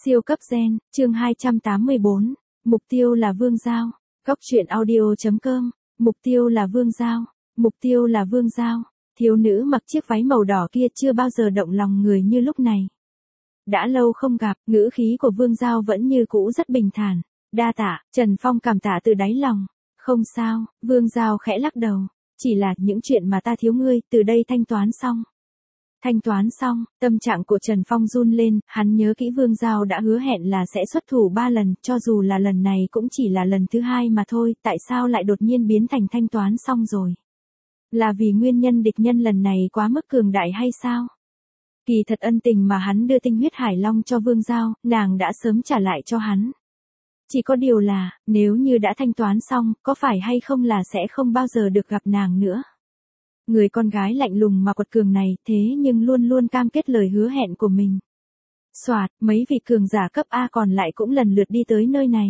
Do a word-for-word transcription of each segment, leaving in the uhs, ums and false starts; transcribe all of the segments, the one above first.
Siêu cấp gen, chương hai trăm tám mươi bốn. Mục tiêu là Vương Giao. Góc truyện audio chấm com. Mục tiêu là Vương Giao. Mục tiêu là Vương Giao. Thiếu nữ mặc chiếc váy màu đỏ kia chưa bao giờ động lòng người như lúc này. Đã lâu không gặp, ngữ khí của Vương Giao vẫn như cũ rất bình thản. Đa tạ, Trần Phong cảm tạ từ đáy lòng. Không sao, Vương Giao khẽ lắc đầu. Chỉ là những chuyện mà ta thiếu ngươi, từ đây thanh toán xong. Thanh toán xong, tâm trạng của Trần Phong run lên, hắn nhớ kỹ Vương Giao đã hứa hẹn là sẽ xuất thủ ba lần, cho dù là lần này cũng chỉ là lần thứ hai mà thôi, tại sao lại đột nhiên biến thành thanh toán xong rồi? Là vì nguyên nhân địch nhân lần này quá mức cường đại hay sao? Kỳ thật ân tình mà hắn đưa tinh huyết hải long cho Vương Giao, nàng đã sớm trả lại cho hắn. Chỉ có điều là, nếu như đã thanh toán xong, có phải hay không là sẽ không bao giờ được gặp nàng nữa? Người con gái lạnh lùng mà quật cường này, thế nhưng luôn luôn cam kết lời hứa hẹn của mình. Soạt, mấy vị cường giả cấp A còn lại cũng lần lượt đi tới nơi này.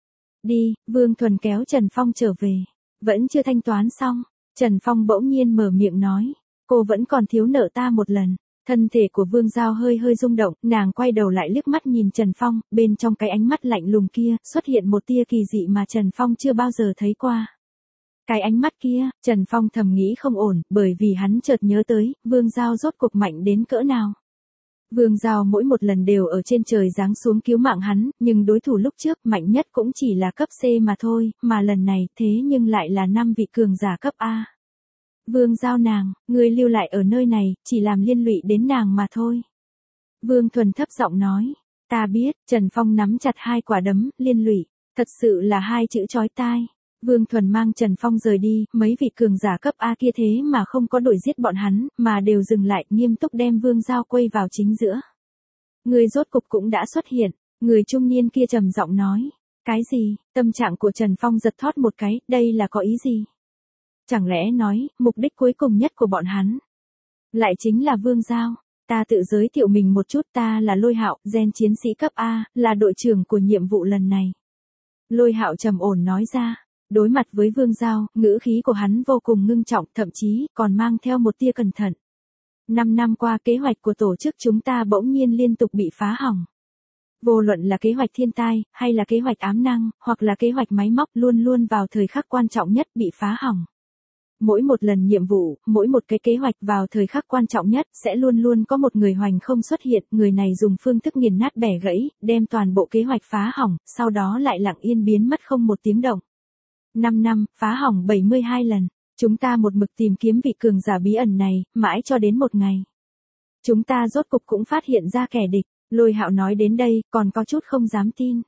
Đi, Vương Thuần kéo Trần Phong trở về. Vẫn chưa thanh toán xong, Trần Phong bỗng nhiên mở miệng nói, cô vẫn còn thiếu nợ ta một lần. Thân thể của Vương Giao hơi hơi rung động, nàng quay đầu lại liếc mắt nhìn Trần Phong, bên trong cái ánh mắt lạnh lùng kia, xuất hiện một tia kỳ dị mà Trần Phong chưa bao giờ thấy qua. Cái ánh mắt kia, Trần Phong thầm nghĩ không ổn, bởi vì hắn chợt nhớ tới, Vương Giao rốt cuộc mạnh đến cỡ nào. Vương Giao mỗi một lần đều ở trên trời giáng xuống cứu mạng hắn, nhưng đối thủ lúc trước mạnh nhất cũng chỉ là cấp C mà thôi, mà lần này thế nhưng lại là năm vị cường giả cấp A. Vương Giao nàng, ngươi lưu lại ở nơi này, chỉ làm liên lụy đến nàng mà thôi. Vương Thuần thấp giọng nói, ta biết, Trần Phong nắm chặt hai quả đấm, liên lụy, thật sự là hai chữ chói tai. Vương Thuần mang Trần Phong rời đi, mấy vị cường giả cấp A kia thế mà không có đuổi giết bọn hắn, mà đều dừng lại, nghiêm túc đem Vương Giao quay vào chính giữa. Người rốt cục cũng đã xuất hiện, người trung niên kia trầm giọng nói. Cái gì? Tâm trạng của Trần Phong giật thót một cái, đây là có ý gì? Chẳng lẽ nói, mục đích cuối cùng nhất của bọn hắn lại chính là Vương Giao? Ta tự giới thiệu mình một chút, ta là Lôi Hạo, gen chiến sĩ cấp A, là đội trưởng của nhiệm vụ lần này. Lôi Hạo trầm ổn nói ra. Đối mặt với Vương Giao, ngữ khí của hắn vô cùng ngưng trọng, thậm chí còn mang theo một tia cẩn thận. Năm năm qua kế hoạch của tổ chức chúng ta bỗng nhiên liên tục bị phá hỏng. Vô luận là kế hoạch thiên tai, hay là kế hoạch ám năng, hoặc là kế hoạch máy móc luôn luôn vào thời khắc quan trọng nhất bị phá hỏng. Mỗi một lần nhiệm vụ, mỗi một cái kế hoạch vào thời khắc quan trọng nhất sẽ luôn luôn có một người hoành không xuất hiện, người này dùng phương thức nghiền nát bẻ gãy, đem toàn bộ kế hoạch phá hỏng, sau đó lại lặng yên biến mất không một tiếng động. năm năm, phá hỏng bảy mươi hai lần, chúng ta một mực tìm kiếm vị cường giả bí ẩn này, mãi cho đến một ngày. Chúng ta rốt cục cũng phát hiện ra kẻ địch, Lôi Hạo nói đến đây, còn có chút không dám tin.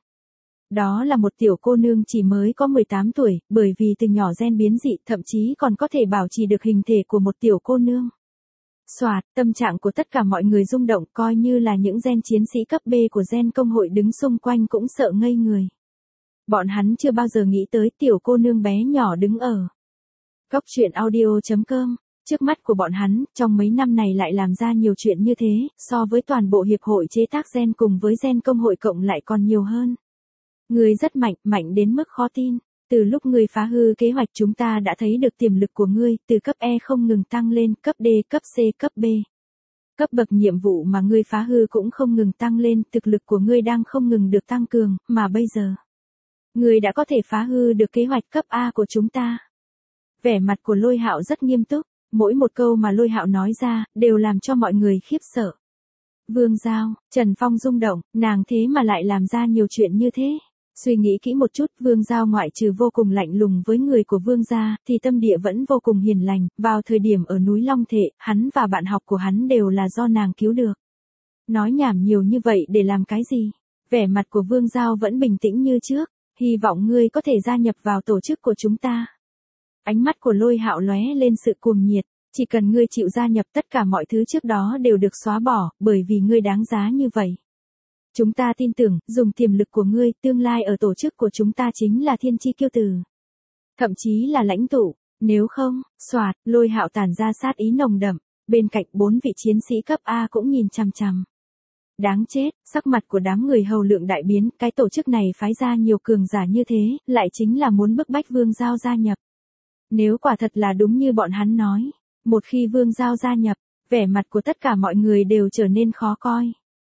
Đó là một tiểu cô nương chỉ mới có mười tám tuổi, bởi vì từ nhỏ gen biến dị, thậm chí còn có thể bảo trì được hình thể của một tiểu cô nương. Soạt, tâm trạng của tất cả mọi người rung động, coi như là những gen chiến sĩ cấp B của gen công hội đứng xung quanh cũng sợ ngây người. Bọn hắn chưa bao giờ nghĩ tới tiểu cô nương bé nhỏ đứng ở góc truyện audio chấm com. Trước mắt của bọn hắn, trong mấy năm này lại làm ra nhiều chuyện như thế, so với toàn bộ hiệp hội chế tác gen cùng với gen công hội cộng lại còn nhiều hơn. Ngươi rất mạnh, mạnh đến mức khó tin. Từ lúc ngươi phá hư kế hoạch chúng ta đã thấy được tiềm lực của ngươi, từ cấp E không ngừng tăng lên, cấp D, cấp C, cấp B. Cấp bậc nhiệm vụ mà ngươi phá hư cũng không ngừng tăng lên, thực lực của ngươi đang không ngừng được tăng cường, mà bây giờ ngươi đã có thể phá hư được kế hoạch cấp A của chúng ta. Vẻ mặt của Lôi Hạo rất nghiêm túc, mỗi một câu mà Lôi Hạo nói ra, đều làm cho mọi người khiếp sợ. Vương Giao, Trần Phong rung động, nàng thế mà lại làm ra nhiều chuyện như thế. Suy nghĩ kỹ một chút, Vương Giao ngoại trừ vô cùng lạnh lùng với người của Vương gia, thì tâm địa vẫn vô cùng hiền lành, vào thời điểm ở núi Long Thệ, hắn và bạn học của hắn đều là do nàng cứu được. Nói nhảm nhiều như vậy để làm cái gì? Vẻ mặt của Vương Giao vẫn bình tĩnh như trước. Hy vọng ngươi có thể gia nhập vào tổ chức của chúng ta. Ánh mắt của Lôi Hạo lóe lên sự cuồng nhiệt, chỉ cần ngươi chịu gia nhập tất cả mọi thứ trước đó đều được xóa bỏ, bởi vì ngươi đáng giá như vậy. Chúng ta tin tưởng, dùng tiềm lực của ngươi, tương lai ở tổ chức của chúng ta chính là thiên chi kiêu tử. Thậm chí là lãnh tụ, nếu không, soạt, Lôi Hạo tản ra sát ý nồng đậm, bên cạnh bốn vị chiến sĩ cấp A cũng nhìn chằm chằm. Đáng chết, sắc mặt của đám người hầu lượng đại biến, cái tổ chức này phái ra nhiều cường giả như thế, lại chính là muốn bức bách Vương Giao gia nhập. Nếu quả thật là đúng như bọn hắn nói, một khi Vương Giao gia nhập, vẻ mặt của tất cả mọi người đều trở nên khó coi.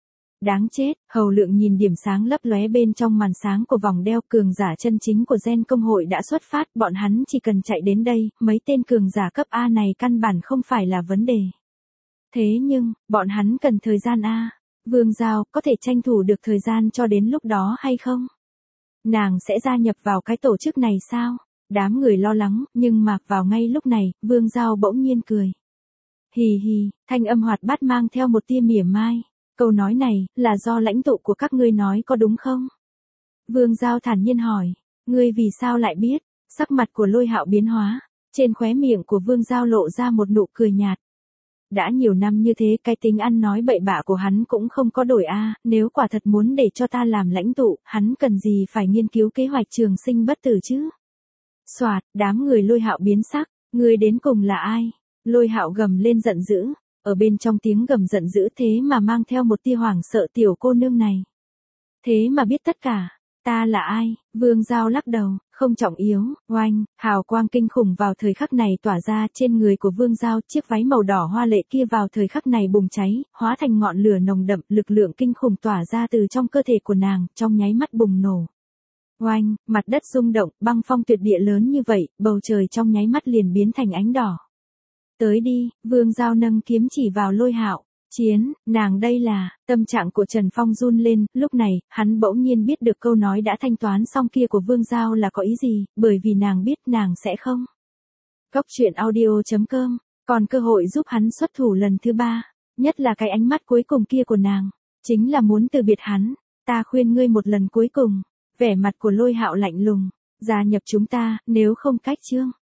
Đáng chết, Hầu Lượng nhìn điểm sáng lấp lóe bên trong màn sáng của vòng đeo, cường giả chân chính của Gen công hội đã xuất phát, bọn hắn chỉ cần chạy đến đây, mấy tên cường giả cấp A này căn bản không phải là vấn đề. Thế nhưng, bọn hắn cần thời gian A. Vương Giao, có thể tranh thủ được thời gian cho đến lúc đó hay không? Nàng sẽ gia nhập vào cái tổ chức này sao? Đám người lo lắng, nhưng mà, vào ngay lúc này, Vương Giao bỗng nhiên cười. Hì hì, thanh âm hoạt bát mang theo một tia mỉa mai. Câu nói này, là do lãnh tụ của các ngươi nói có đúng không? Vương Giao thản nhiên hỏi, ngươi vì sao lại biết? Sắc mặt của Lôi Hạo biến hóa, trên khóe miệng của Vương Giao lộ ra một nụ cười nhạt. Đã nhiều năm như thế, cái tính ăn nói bậy bạ của hắn cũng không có đổi a, nếu quả thật muốn để cho ta làm lãnh tụ, hắn cần gì phải nghiên cứu kế hoạch trường sinh bất tử chứ? Soạt, đám người Lôi Hạo biến sắc, ngươi đến cùng là ai? Lôi Hạo gầm lên giận dữ, ở bên trong tiếng gầm giận dữ thế mà mang theo một tia hoảng sợ tiểu cô nương này. Thế mà biết tất cả, ta là ai? Vương Giao lắc đầu, không trọng yếu, oanh, hào quang kinh khủng vào thời khắc này tỏa ra trên người của Vương Giao, chiếc váy màu đỏ hoa lệ kia vào thời khắc này bùng cháy, hóa thành ngọn lửa nồng đậm, lực lượng kinh khủng tỏa ra từ trong cơ thể của nàng, trong nháy mắt bùng nổ. Oanh, mặt đất rung động, băng phong tuyệt địa lớn như vậy, bầu trời trong nháy mắt liền biến thành ánh đỏ. Tới đi, Vương Giao nâng kiếm chỉ vào Lôi Hạo. Chiến, nàng đây là, tâm trạng của Trần Phong run lên, lúc này, hắn bỗng nhiên biết được câu nói đã thanh toán xong kia của Vương Giao là có ý gì, bởi vì nàng biết nàng sẽ không. Góc truyện audio chấm com, còn cơ hội giúp hắn xuất thủ lần thứ ba, nhất là cái ánh mắt cuối cùng kia của nàng, chính là muốn từ biệt hắn, ta khuyên ngươi một lần cuối cùng, vẻ mặt của Lôi Hạo lạnh lùng, gia nhập chúng ta, nếu không cách chương.